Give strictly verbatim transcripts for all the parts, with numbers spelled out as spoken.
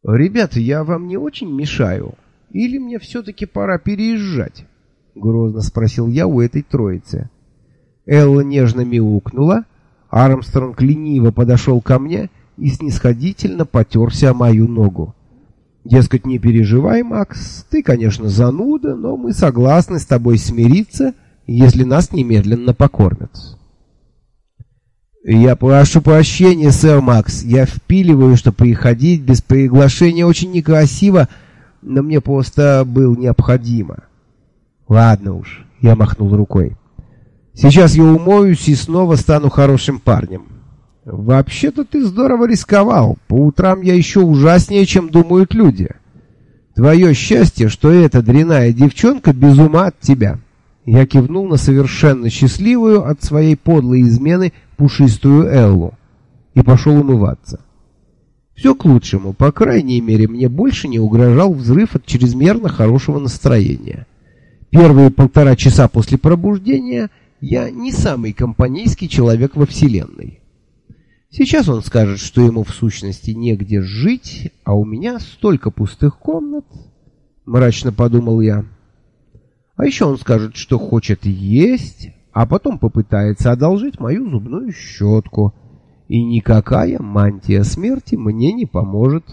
«Ребята, я вам не очень мешаю? Или мне все-таки пора переезжать?» — грозно спросил я у этой троицы. Элла нежно мяукнула, Армстронг лениво подошел ко мне и снисходительно потерся о мою ногу. Дескать, не переживай, Макс, ты, конечно, зануда, но мы согласны с тобой смириться, если нас немедленно покормят. «Я прошу прощения, сэр Макс, я впиливаю, что приходить без приглашения очень некрасиво, но мне просто было необходимо». «Ладно уж», — я махнул рукой. «Сейчас я умоюсь и снова стану хорошим парнем». «Вообще-то ты здорово рисковал. По утрам я еще ужаснее, чем думают люди. Твое счастье, что эта дрянная девчонка без ума от тебя». Я кивнул на совершенно счастливую от своей подлой измены пушистую Эллу и пошел умываться. Все к лучшему, по крайней мере, мне больше не угрожал взрыв от чрезмерно хорошего настроения. Первые полтора часа после пробуждения я не самый компанейский человек во вселенной. Сейчас он скажет, что ему в сущности негде жить, а у меня столько пустых комнат, мрачно подумал я. А еще он скажет, что хочет есть, а потом попытается одолжить мою зубную щетку, и никакая мантия смерти мне не поможет.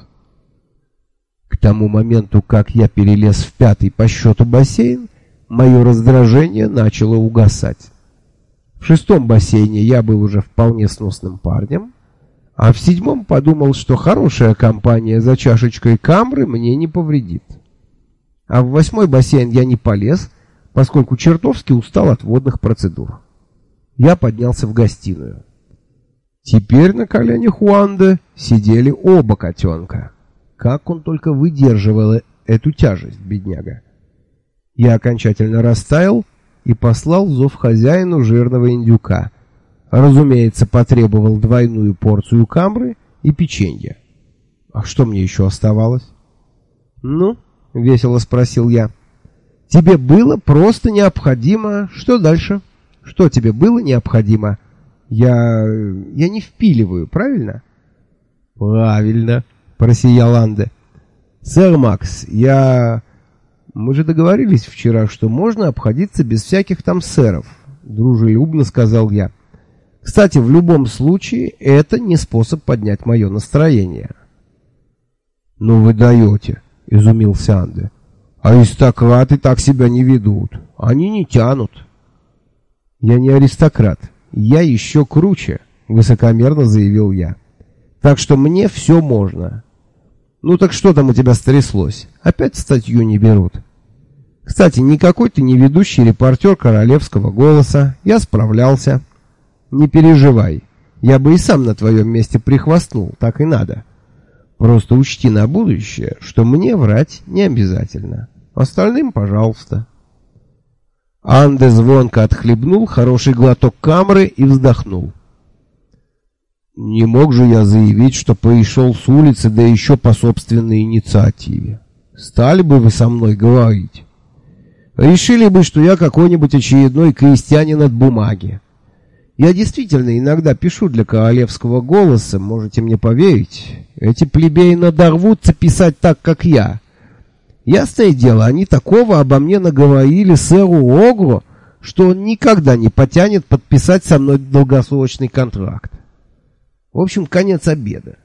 К тому моменту, как я перелез в пятый по счету бассейн, мое раздражение начало угасать. В шестом бассейне я был уже вполне сносным парнем, а в седьмом подумал, что хорошая компания за чашечкой камры мне не повредит. А в восьмой бассейн я не полез, поскольку чертовски устал от водных процедур. Я поднялся в гостиную. Теперь на коленях у Анды сидели оба котенка. Как он только выдерживал эту тяжесть, бедняга. Я окончательно растаял и послал зов хозяину жирного индюка. Разумеется, потребовал двойную порцию камры и печенья. А что мне еще оставалось? «Ну?» — весело спросил я. «Тебе было просто необходимо... Что дальше? Что тебе было необходимо? Я... я не впиливаю, правильно?» «Правильно», — просиял Анде. «Сэр Макс, я... Мы же договорились вчера, что можно обходиться без всяких там сэров», — дружелюбно сказал я. «Кстати, в любом случае, это не способ поднять мое настроение». «Ну вы даете», — изумился Анде. «Аристократы так себя не ведут. Они не тянут». «Я не аристократ. Я еще круче», — высокомерно заявил я. «Так что мне все можно». «Ну так что там у тебя стряслось? Опять статью не берут?» «Кстати, никакой ты не ведущий репортер королевского голоса. Я справлялся». «Не переживай. Я бы и сам на твоем месте прихвастнул. Так и надо. Просто учти на будущее, что мне врать не обязательно. Остальным, пожалуйста». Анде звонко отхлебнул хороший глоток камры и вздохнул. «Не мог же я заявить, что пришел с улицы, да еще по собственной инициативе. Стали бы вы со мной говорить? Решили бы, что я какой-нибудь очередной крестьянин от бумаги. Я действительно иногда пишу для королевского голоса, можете мне поверить. Эти плебеи надорвутся писать так, как я. Ясное дело, они такого обо мне наговорили сэру Огру, что он никогда не потянет подписать со мной долгосрочный контракт. В общем, конец обеда.